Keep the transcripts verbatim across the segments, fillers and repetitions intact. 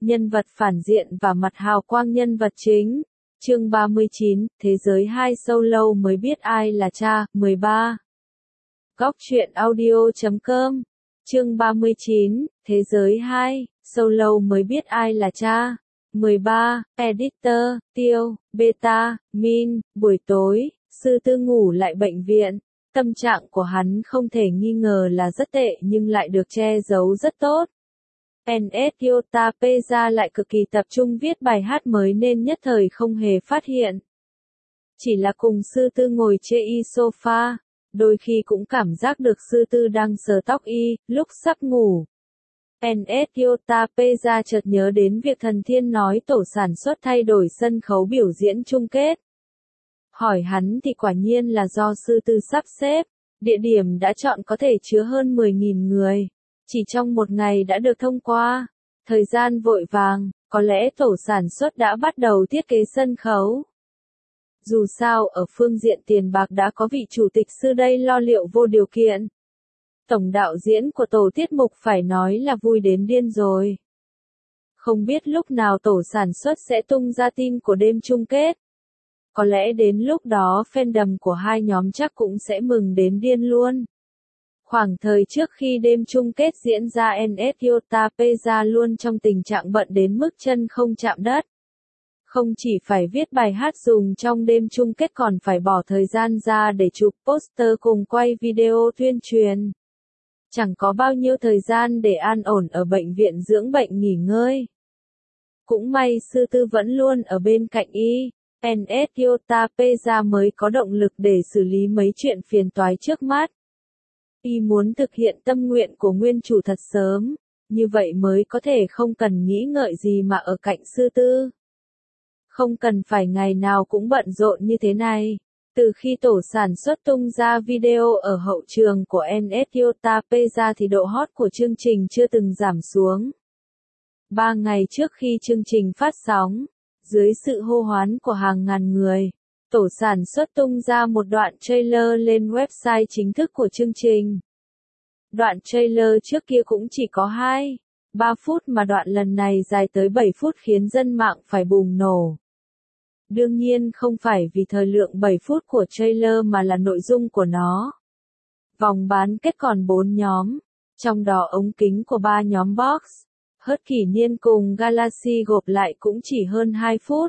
nhân vật phản diện và mặt hào quang nhân vật chính. Chương ba mươi chín, Thế giới hai solo mới biết ai là cha, mười ba. Góc truyện audio chấm com. Chương ba mươi chín, Thế giới hai, solo mới biết ai là cha. mười ba, Editor, Tiêu, Beta, Min, buổi tối, sư tư ngủ lại bệnh viện. Tâm trạng của hắn không thể nghi ngờ là rất tệ nhưng lại được che giấu rất tốt. en ét Yota Peza lại cực kỳ tập trung viết bài hát mới nên nhất thời không hề phát hiện. Chỉ là cùng sư tư ngồi chê y sofa, đôi khi cũng cảm giác được sư tư đang sờ tóc y, lúc sắp ngủ. en ét Yota Peza chợt nhớ đến việc Thần Thiên nói tổ sản xuất thay đổi sân khấu biểu diễn chung kết. Hỏi hắn thì quả nhiên là do sư tư sắp xếp, địa điểm đã chọn có thể chứa hơn mười nghìn người. Chỉ trong một ngày đã được thông qua. Thời gian vội vàng, có lẽ tổ sản xuất đã bắt đầu thiết kế sân khấu. Dù sao ở phương diện tiền bạc đã có vị chủ tịch sư đây lo liệu vô điều kiện. Tổng đạo diễn của tổ tiết mục phải nói là vui đến điên rồi. Không biết lúc nào tổ sản xuất sẽ tung ra tin của đêm chung kết. Có lẽ đến lúc đó fandom của hai nhóm chắc cũng sẽ mừng đến điên luôn. Khoảng thời trước khi đêm chung kết diễn ra en ét Yota Peza luôn trong tình trạng bận đến mức chân không chạm đất. Không chỉ phải viết bài hát dùng trong đêm chung kết còn phải bỏ thời gian ra để chụp poster cùng quay video tuyên truyền. Chẳng có bao nhiêu thời gian để an ổn ở bệnh viện dưỡng bệnh nghỉ ngơi. Cũng may sư tư vẫn luôn ở bên cạnh y, en ét Yota Peza mới có động lực để xử lý mấy chuyện phiền toái trước mắt. Y muốn thực hiện tâm nguyện của nguyên chủ thật sớm, như vậy mới có thể không cần nghĩ ngợi gì mà ở cạnh sư tư. Không cần phải ngày nào cũng bận rộn như thế này. Từ khi tổ sản xuất tung ra video ở hậu trường của en ét Yota Peza thì độ hot của chương trình chưa từng giảm xuống. Ba ngày trước khi chương trình phát sóng, dưới sự hô hoán của hàng ngàn người, tổ sản xuất tung ra một đoạn trailer lên website chính thức của chương trình. Đoạn trailer trước kia cũng chỉ có hai, ba phút mà đoạn lần này dài tới bảy phút khiến dân mạng phải bùng nổ. Đương nhiên không phải vì thời lượng bảy phút của trailer mà là nội dung của nó. Vòng bán kết còn bốn nhóm, trong đó ống kính của ba nhóm box, Hớt Kỷ Niên cùng Galaxy gộp lại cũng chỉ hơn hai phút.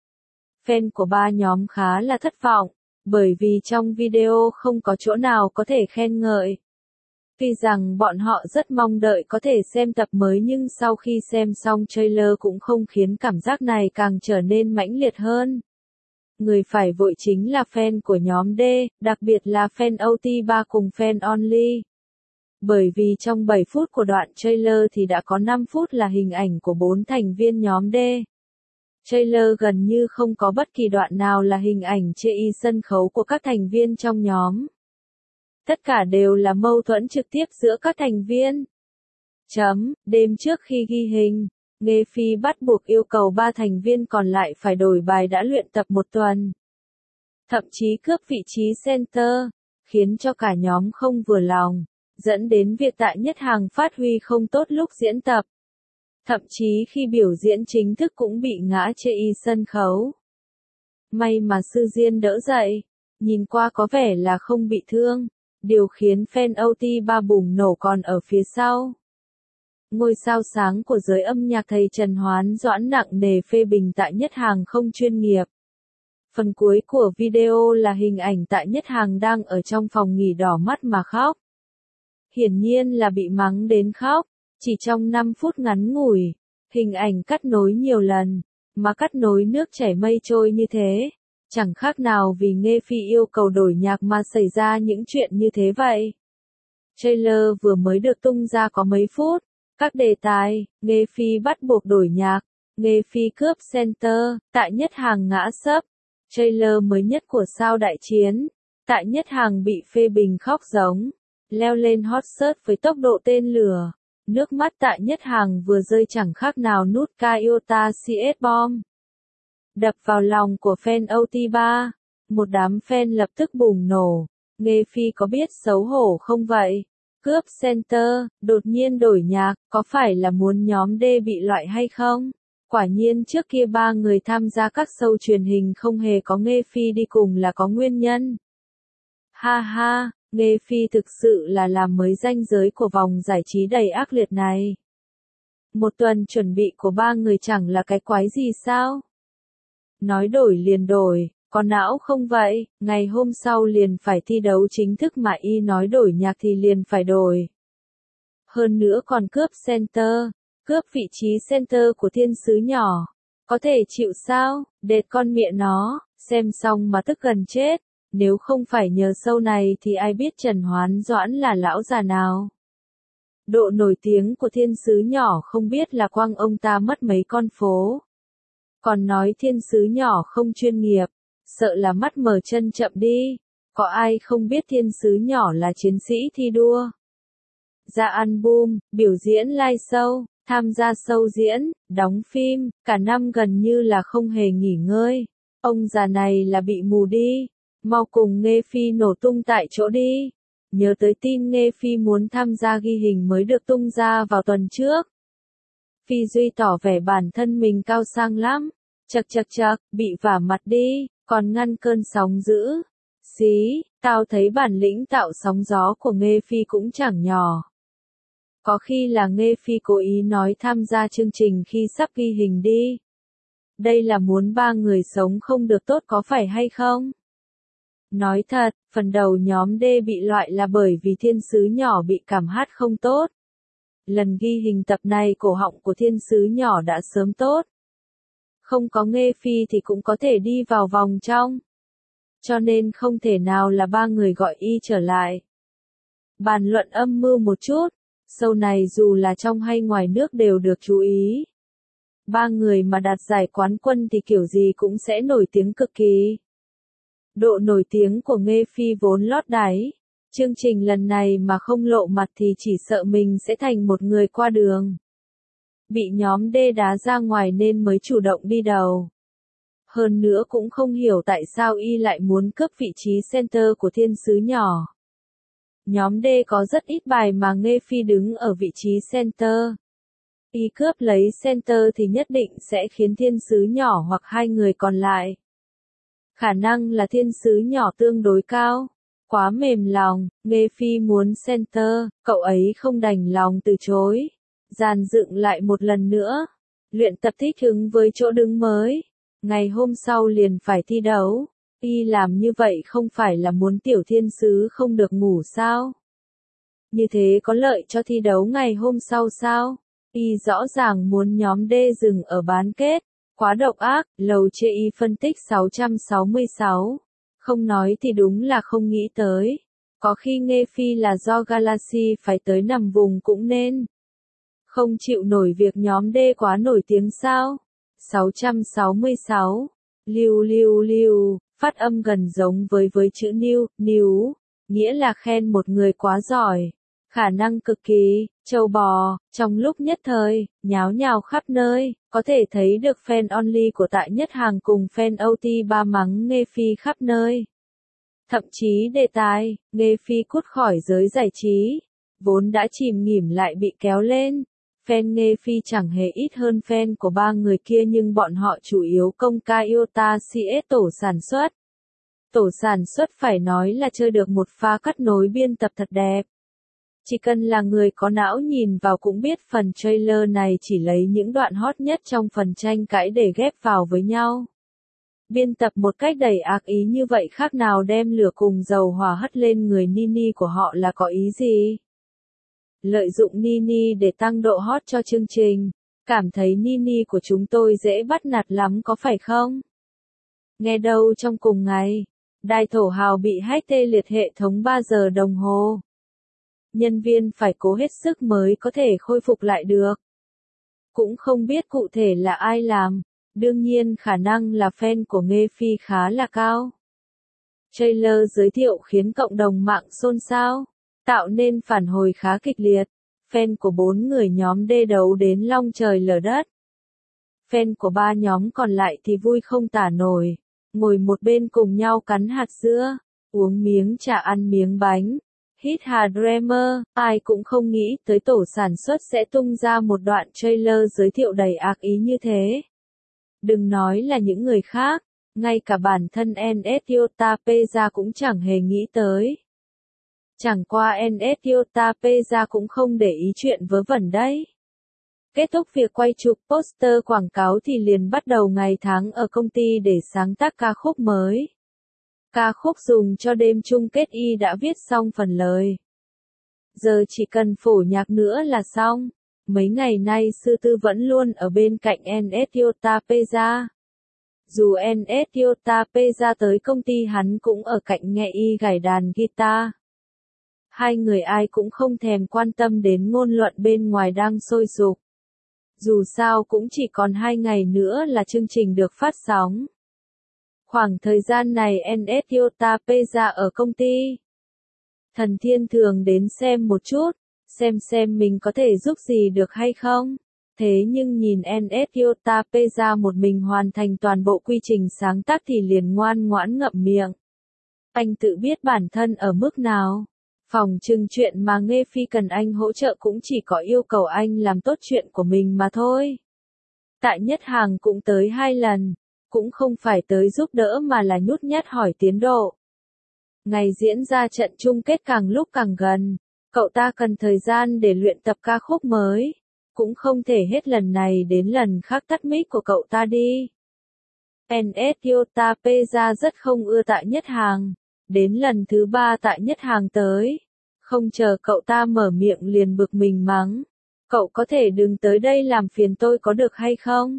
Fan của ba nhóm khá là thất vọng, bởi vì trong video không có chỗ nào có thể khen ngợi. Tuy rằng bọn họ rất mong đợi có thể xem tập mới nhưng sau khi xem xong trailer cũng không khiến cảm giác này càng trở nên mãnh liệt hơn. Người phải vội chính là fan của nhóm D, đặc biệt là fan o tê ba cùng fan Only. Bởi vì trong bảy phút của đoạn trailer thì đã có năm phút là hình ảnh của bốn thành viên nhóm D. Trailer gần như không có bất kỳ đoạn nào là hình ảnh chê y sân khấu của các thành viên trong nhóm. Tất cả đều là mâu thuẫn trực tiếp giữa các thành viên. Chấm, đêm trước khi ghi hình, Nghê Phi bắt buộc yêu cầu ba thành viên còn lại phải đổi bài đã luyện tập một tuần. Thậm chí cướp vị trí center, khiến cho cả nhóm không vừa lòng, dẫn đến việc Tạ Nhất Hàng phát huy không tốt lúc diễn tập. Thậm chí khi biểu diễn chính thức cũng bị ngã chê y sân khấu. May mà Sư Diên đỡ dậy, nhìn qua có vẻ là không bị thương, điều khiến fan o tê ba bùng nổ còn ở phía sau. Ngôi sao sáng của giới âm nhạc thầy Trần Hoán Doãn nặng nề phê bình Tạ Nhất Hàng không chuyên nghiệp. Phần cuối của video là hình ảnh Tạ Nhất Hàng đang ở trong phòng nghỉ đỏ mắt mà khóc. Hiển nhiên là bị mắng đến khóc. Chỉ trong năm phút ngắn ngủi, hình ảnh cắt nối nhiều lần, mà cắt nối nước chảy mây trôi như thế, chẳng khác nào vì Nghê Phi yêu cầu đổi nhạc mà xảy ra những chuyện như thế vậy. Trailer vừa mới được tung ra có mấy phút, các đề tài, Nghê Phi bắt buộc đổi nhạc, Nghê Phi cướp center, Tạ Nhất Hàng ngã sấp, trailer mới nhất của Sao Đại Chiến, Tạ Nhất Hàng bị phê bình khóc giống, leo lên hot search với tốc độ tên lửa. Nước mắt Tạ Nhất Hàng vừa rơi chẳng khác nào nút Iota xê ét Bomb. Đập vào lòng của fan o tê ba, một đám fan lập tức bùng nổ. Nghê Phi có biết xấu hổ không vậy? Cướp center, đột nhiên đổi nhạc, có phải là muốn nhóm D bị loại hay không? Quả nhiên trước kia ba người tham gia các show truyền hình không hề có Nghê Phi đi cùng là có nguyên nhân. Ha ha, Nghê Phi thực sự là làm mới ranh giới của vòng giải trí đầy ác liệt này. Một tuần chuẩn bị của ba người chẳng là cái quái gì sao? Nói đổi liền đổi, có não không vậy? Ngày hôm sau liền phải thi đấu chính thức mà y nói đổi nhạc thì liền phải đổi. Hơn nữa còn cướp center, cướp vị trí center của thiên sứ nhỏ. Có thể chịu sao? Đệt con mẹ nó, xem xong mà tức gần chết. Nếu không phải nhờ show này thì ai biết Trần Hoán Doãn là lão già nào. Độ nổi tiếng của thiên sứ nhỏ không biết là quăng ông ta mất mấy con phố. Còn nói thiên sứ nhỏ không chuyên nghiệp, sợ là mắt mở chân chậm đi. Có ai không biết thiên sứ nhỏ là chiến sĩ thi đua. Ra album, biểu diễn live show, tham gia show diễn, đóng phim, cả năm gần như là không hề nghỉ ngơi. Ông già này là bị mù đi. Mau cùng Nghê Phi nổ tung tại chỗ đi. Nhớ tới tin Nghê Phi muốn tham gia ghi hình mới được tung ra vào tuần trước. Phi Duy tỏ vẻ bản thân mình cao sang lắm. Chật chật chật, bị vả mặt đi, còn ngăn cơn sóng dữ. Xí, tao thấy bản lĩnh tạo sóng gió của Nghê Phi cũng chẳng nhỏ. Có khi là Nghê Phi cố ý nói tham gia chương trình khi sắp ghi hình đi. Đây là muốn ba người sống không được tốt có phải hay không? Nói thật, phần đầu nhóm D bị loại là bởi vì thiên sứ nhỏ bị cảm hát không tốt. Lần ghi hình tập này cổ họng của thiên sứ nhỏ đã sớm tốt. Không có Nghê Phi thì cũng có thể đi vào vòng trong. Cho nên không thể nào là ba người gọi y trở lại. Bàn luận âm mưu một chút, show này dù là trong hay ngoài nước đều được chú ý. Ba người mà đạt giải quán quân thì kiểu gì cũng sẽ nổi tiếng cực kỳ. Độ nổi tiếng của Nghê Phi vốn lót đáy. Chương trình lần này mà không lộ mặt thì chỉ sợ mình sẽ thành một người qua đường. Bị nhóm D đá ra ngoài nên mới chủ động đi đầu. Hơn nữa cũng không hiểu tại sao y lại muốn cướp vị trí center của thiên sứ nhỏ. Nhóm D có rất ít bài mà Nghê Phi đứng ở vị trí center. Y cướp lấy center thì nhất định sẽ khiến thiên sứ nhỏ hoặc hai người còn lại. Khả năng là thiên sứ nhỏ tương đối cao. Quá mềm lòng, Nghê Phi muốn center, cậu ấy không đành lòng từ chối. Dàn dựng lại một lần nữa. Luyện tập thích ứng với chỗ đứng mới. Ngày hôm sau liền phải thi đấu. Y làm như vậy không phải là muốn tiểu thiên sứ không được ngủ sao? Như thế có lợi cho thi đấu ngày hôm sau sao? Y rõ ràng muốn nhóm D dừng ở bán kết. Quá độc ác, Lầu Chê Y phân tích sáu trăm sáu mươi sáu. Không nói thì đúng là không nghĩ tới. Có khi Nghê Phi là do Galaxy phải tới nằm vùng cũng nên. Không chịu nổi việc nhóm D quá nổi tiếng sao? sáu trăm sáu mươi sáu. Lưu lưu lưu, phát âm gần giống với với chữ new, new, nghĩa là khen một người quá giỏi. Khả năng cực kỳ, châu bò, trong lúc nhất thời, nháo nhào khắp nơi, có thể thấy được fan only của Tại Nhất Hàng cùng fan o tê ba mắng Nghê Phi khắp nơi. Thậm chí đề tài, Nghê Phi cút khỏi giới giải trí, vốn đã chìm nghỉm lại bị kéo lên. Fan Nghê Phi chẳng hề ít hơn fan của ba người kia nhưng bọn họ chủ yếu công ca Iota xê ét tổ sản xuất. Tổ sản xuất phải nói là chơi được một pha cắt nối biên tập thật đẹp. Chỉ cần là người có não nhìn vào cũng biết phần trailer này chỉ lấy những đoạn hot nhất trong phần tranh cãi để ghép vào với nhau. Biên tập một cách đầy ác ý như vậy khác nào đem lửa cùng dầu hỏa hất lên người Nini của họ là có ý gì? Lợi dụng Nini để tăng độ hot cho chương trình. Cảm thấy Nini của chúng tôi dễ bắt nạt lắm có phải không? Nghe đâu trong cùng ngày, đài thổ hào bị hack tê liệt hệ thống ba giờ đồng hồ. Nhân viên phải cố hết sức mới có thể khôi phục lại được. Cũng không biết cụ thể là ai làm, đương nhiên khả năng là fan của Nghê Phi khá là cao. Trailer giới thiệu khiến cộng đồng mạng xôn xao, tạo nên phản hồi khá kịch liệt. Fan của bốn người nhóm D đấu đến long trời lở đất. Fan của ba nhóm còn lại thì vui không tả nổi, ngồi một bên cùng nhau cắn hạt dưa, uống miếng trà ăn miếng bánh. Hit Hà Dreamer, ai cũng không nghĩ tới tổ sản xuất sẽ tung ra một đoạn trailer giới thiệu đầy ác ý như thế. Đừng nói là những người khác, ngay cả bản thân en ét Yota Peza cũng chẳng hề nghĩ tới. Chẳng qua en ét Yota Peza cũng không để ý chuyện vớ vẩn đấy. Kết thúc việc quay chụp poster quảng cáo thì liền bắt đầu ngày tháng ở công ty để sáng tác ca khúc mới. Ca khúc dùng cho đêm chung kết y đã viết xong phần lời. Giờ chỉ cần phổ nhạc nữa là xong. Mấy ngày nay Sư Tư vẫn luôn ở bên cạnh en ét Yota Peza. Dù en ét Yota Peza tới công ty hắn cũng ở cạnh nghe y gảy đàn guitar. Hai người ai cũng không thèm quan tâm đến ngôn luận bên ngoài đang sôi sục. Dù sao cũng chỉ còn hai ngày nữa là chương trình được phát sóng. Khoảng thời gian này en ét Yota Peza ở công ty. Thần Thiên thường đến xem một chút, xem xem mình có thể giúp gì được hay không. Thế nhưng nhìn en ét Yota Peza một mình hoàn thành toàn bộ quy trình sáng tác thì liền ngoan ngoãn ngậm miệng. Anh tự biết bản thân ở mức nào. Phòng trừng chuyện mà Nghe Phi cần anh hỗ trợ cũng chỉ có yêu cầu anh làm tốt chuyện của mình mà thôi. Tại Nhất Hàng cũng tới hai lần, cũng không phải tới giúp đỡ mà là nhút nhát hỏi tiến độ. Ngày diễn ra trận chung kết càng lúc càng gần, cậu ta cần thời gian để luyện tập ca khúc mới, cũng không thể hết lần này đến lần khác tắt mic của cậu ta đi. en ét Yota Peza rất không ưa Tại Nhất Hàng, đến lần thứ ba Tại Nhất Hàng tới, không chờ cậu ta mở miệng liền bực mình mắng, cậu có thể đừng tới đây làm phiền tôi có được hay không?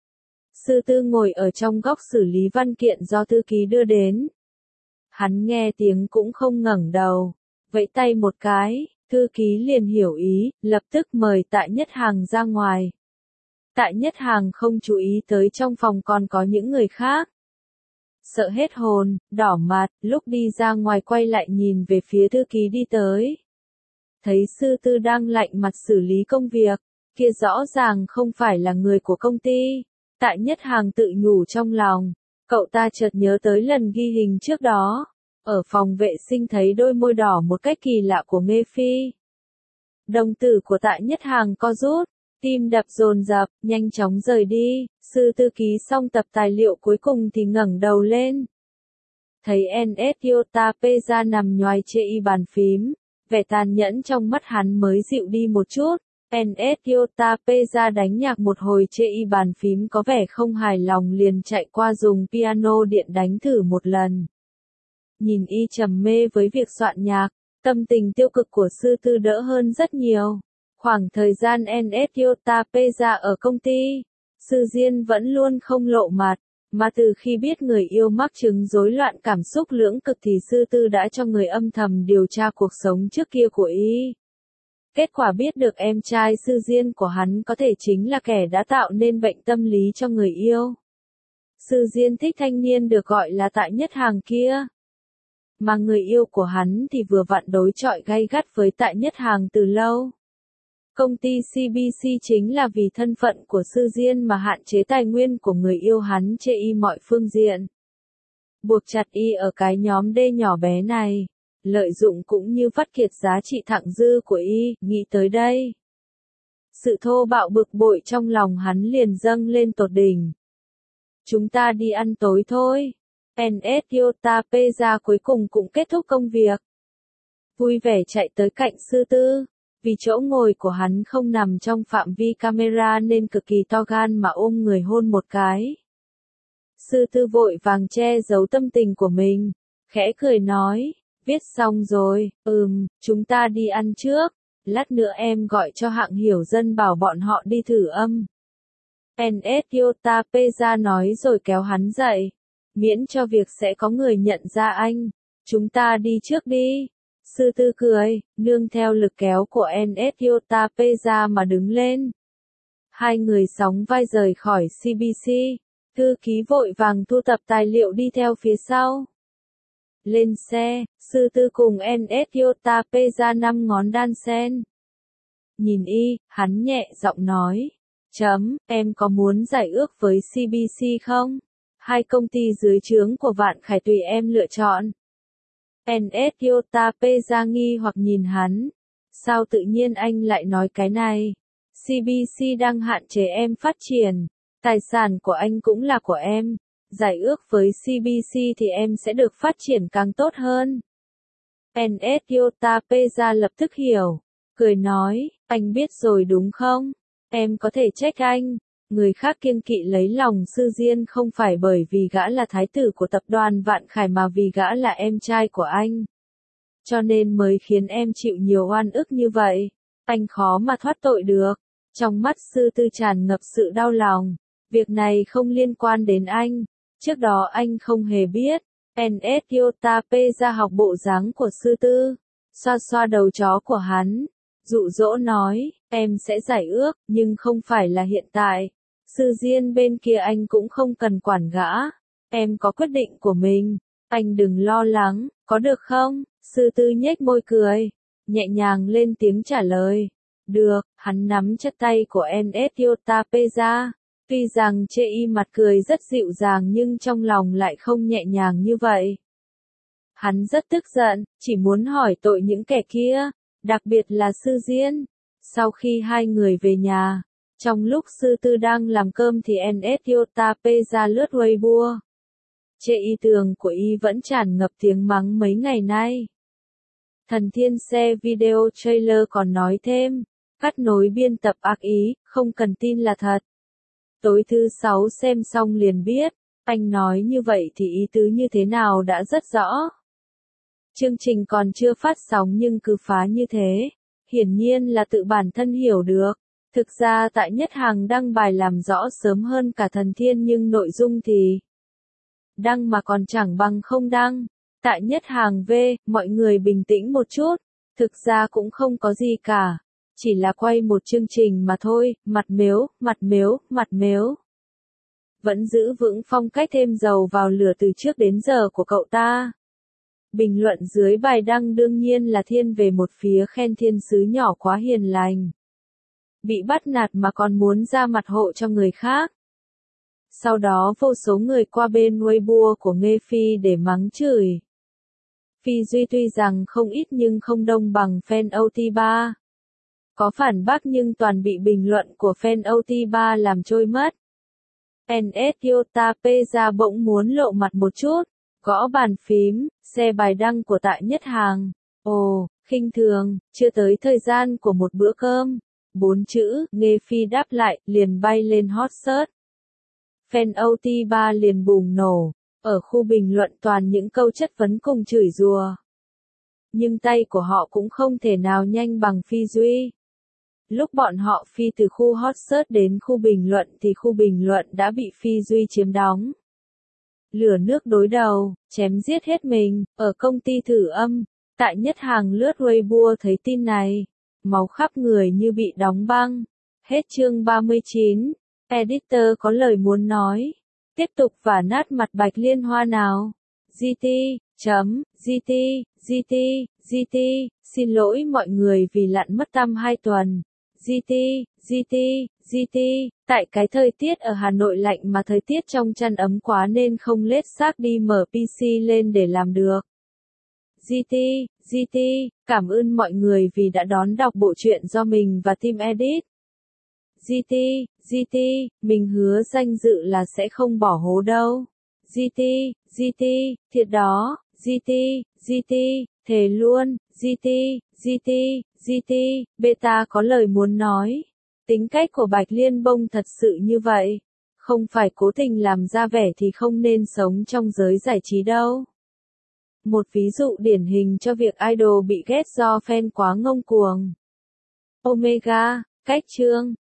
Sư Tư ngồi ở trong góc xử lý văn kiện do thư ký đưa đến. Hắn nghe tiếng cũng không ngẩng đầu, vẫy tay một cái, thư ký liền hiểu ý, lập tức mời Tại Nhất Hàng ra ngoài. Tại Nhất Hàng không chú ý tới trong phòng còn có những người khác. Sợ hết hồn, đỏ mặt, lúc đi ra ngoài quay lại nhìn về phía thư ký đi tới. Thấy Sư Tư đang lạnh mặt xử lý công việc, kia rõ ràng không phải là người của công ty. Tại Nhất Hàng tự nhủ trong lòng, cậu ta chợt nhớ tới lần ghi hình trước đó, ở phòng vệ sinh thấy đôi môi đỏ một cách kỳ lạ của Nghe Phi. Đồng tử của Tại Nhất Hàng co rút, tim đập dồn dập, nhanh chóng rời đi. Sư Tư ký xong tập tài liệu cuối cùng thì ngẩng đầu lên. Thấy en ét Yota Peza nằm nhoài trên y bàn phím, vẻ tàn nhẫn trong mắt hắn mới dịu đi một chút. en ét Yota Peza đánh nhạc một hồi trên y bàn phím có vẻ không hài lòng liền chạy qua dùng piano điện đánh thử một lần. Nhìn y trầm mê với việc soạn nhạc, tâm tình tiêu cực của Sư Tư đỡ hơn rất nhiều. Khoảng thời gian en ét Yota Peza ở công ty, Sư Diên vẫn luôn không lộ mặt, mà từ khi biết người yêu mắc chứng rối loạn cảm xúc lưỡng cực thì Sư Tư đã cho người âm thầm điều tra cuộc sống trước kia của y. Kết quả biết được em trai Sư Diên của hắn có thể chính là kẻ đã tạo nên bệnh tâm lý cho người yêu. Sư Diên thích thanh niên được gọi là Tại Nhất Hàng kia. Mà người yêu của hắn thì vừa vặn đối chọi gay gắt với Tại Nhất Hàng từ lâu. Công ty xê bê xê chính là vì thân phận của Sư Diên mà hạn chế tài nguyên của người yêu hắn chê y mọi phương diện. Buộc chặt y ở cái nhóm đê nhỏ bé này, lợi dụng cũng như vắt kiệt giá trị thặng dư của y, nghĩ tới đây. Sự thô bạo bực bội trong lòng hắn liền dâng lên tột đỉnh. Chúng ta đi ăn tối thôi. en ét Yota Peza cuối cùng cũng kết thúc công việc. Vui vẻ chạy tới cạnh Sư Tư. Vì chỗ ngồi của hắn không nằm trong phạm vi camera nên cực kỳ to gan mà ôm người hôn một cái. Sư Tư vội vàng che giấu tâm tình của mình, khẽ cười nói, viết xong rồi, ừm, chúng ta đi ăn trước, lát nữa em gọi cho hạng hiểu dân bảo bọn họ đi thử âm. en ét Yota Peza nói rồi kéo hắn dậy, miễn cho việc sẽ có người nhận ra anh, chúng ta đi trước đi. Sư Tư cười, nương theo lực kéo của en ét Yota Peza mà đứng lên. Hai người sóng vai rời khỏi xê bê xê, thư ký vội vàng thu thập tài liệu đi theo phía sau. Lên xe, Sư Tư cùng en ét Yota Peza năm ngón đan sen. Nhìn y, hắn nhẹ giọng nói, chấm, em có muốn giải ước với xê bê xê không? Hai công ty dưới trướng của Vạn Khải tùy em lựa chọn. en ét Yota Peza nghi hoặc nhìn hắn. Sao tự nhiên anh lại nói cái này? xê bê xê đang hạn chế em phát triển. Tài sản của anh cũng là của em. Giải ước với xê bê xê thì em sẽ được phát triển càng tốt hơn. en ét Yota Peza lập tức hiểu. Cười nói, anh biết rồi đúng không? Em có thể trách anh. Người khác kiêng kỵ lấy lòng Sư Diên không phải bởi vì gã là thái tử của tập đoàn Vạn Khải mà vì gã là em trai của anh. Cho nên mới khiến em chịu nhiều oan ức như vậy. Anh khó mà thoát tội được. Trong mắt Sư Tư tràn ngập sự đau lòng. Việc này không liên quan đến anh. Trước đó anh không hề biết. en ét Yota Peza học bộ dáng của Sư Tư. Xoa xoa đầu chó của hắn. Dụ dỗ nói, em sẽ giải ước, nhưng không phải là hiện tại. Sư Diên bên kia anh cũng không cần quản gã. Em có quyết định của mình. Anh đừng lo lắng, có được không? Sư Tư nhếch môi cười. Nhẹ nhàng lên tiếng trả lời. Được, hắn nắm chặt tay của en ét Yota Peza. Tuy rằng chê y mặt cười rất dịu dàng nhưng trong lòng lại không nhẹ nhàng như vậy. Hắn rất tức giận, chỉ muốn hỏi tội những kẻ kia, đặc biệt là Sư Diên. Sau khi hai người về nhà, trong lúc Sư Tư đang làm cơm thì en ét Yota Peza lướt Weibo. Chê y tường của y vẫn tràn ngập tiếng mắng mấy ngày nay. Thần Thiên xe video trailer còn nói thêm, cắt nối biên tập ác ý, không cần tin là thật. Tối thứ sáu xem xong liền biết, anh nói như vậy thì ý tứ như thế nào đã rất rõ. Chương trình còn chưa phát sóng nhưng cứ phá như thế, hiển nhiên là tự bản thân hiểu được. Thực ra tại Nhất Hàng đăng bài làm rõ sớm hơn cả Thần Thiên nhưng nội dung thì đăng mà còn chẳng bằng không đăng. Tại Nhất Hàng V, mọi người bình tĩnh một chút, thực ra cũng không có gì cả. Chỉ là quay một chương trình mà thôi, mặt mếu, mặt mếu, mặt mếu. Vẫn giữ vững phong cách thêm dầu vào lửa từ trước đến giờ của cậu ta. Bình luận dưới bài đăng đương nhiên là thiên về một phía khen thiên sứ nhỏ quá hiền lành. Bị bắt nạt mà còn muốn ra mặt hộ cho người khác. Sau đó vô số người qua bên Weibo của Nghê Phi để mắng chửi. Phi Duy tuy rằng không ít nhưng không đông bằng fan o tê ba. Có phản bác nhưng toàn bị bình luận của fan o tê ba làm trôi mất. en ét Yota Peza bỗng muốn lộ mặt một chút, gõ bàn phím, xe bài đăng của Tại Nhất Hàng. Ồ, khinh thường, chưa tới thời gian của một bữa cơm. Bốn chữ, Nghê Phi đáp lại, liền bay lên hot search. Fan o tê ba liền bùng nổ, ở khu bình luận toàn những câu chất vấn cùng chửi rủa. Nhưng tay của họ cũng không thể nào nhanh bằng Phi Duy. Lúc bọn họ phi từ khu hot search đến khu bình luận thì khu bình luận đã bị Phi Duy chiếm đóng. Lửa nước đối đầu, chém giết hết mình, ở công ty thử âm, Tại Nhất Hàng lướt Weibo thấy tin này. Máu khắp người như bị đóng băng. Hết chương ba mươi chín. Editor có lời muốn nói. Tiếp tục vả nát mặt Bạch Liên Hoa nào. giê tê, chấm, giê tê, giê tê, giê tê, xin lỗi mọi người vì lặn mất tăm hai tuần. giê tê, giê tê, giê tê, tại cái thời tiết ở Hà Nội lạnh mà thời tiết trong chăn ấm quá nên không lết xác đi mở pê xê lên để làm được. giê tê, giê tê, cảm ơn mọi người vì đã đón đọc bộ truyện do mình và team edit. giê tê, giê tê, mình hứa danh dự là sẽ không bỏ hố đâu. giê tê, giê tê, thiệt đó, giê tê, giê tê, thề luôn, giê tê, giê tê, giê tê, beta có lời muốn nói. Tính cách của Bạch Liên Bông thật sự như vậy. Không phải cố tình làm ra vẻ thì không nên sống trong giới giải trí đâu. Một ví dụ điển hình cho việc idol bị ghét do fan quá ngông cuồng. Omega, cách chương.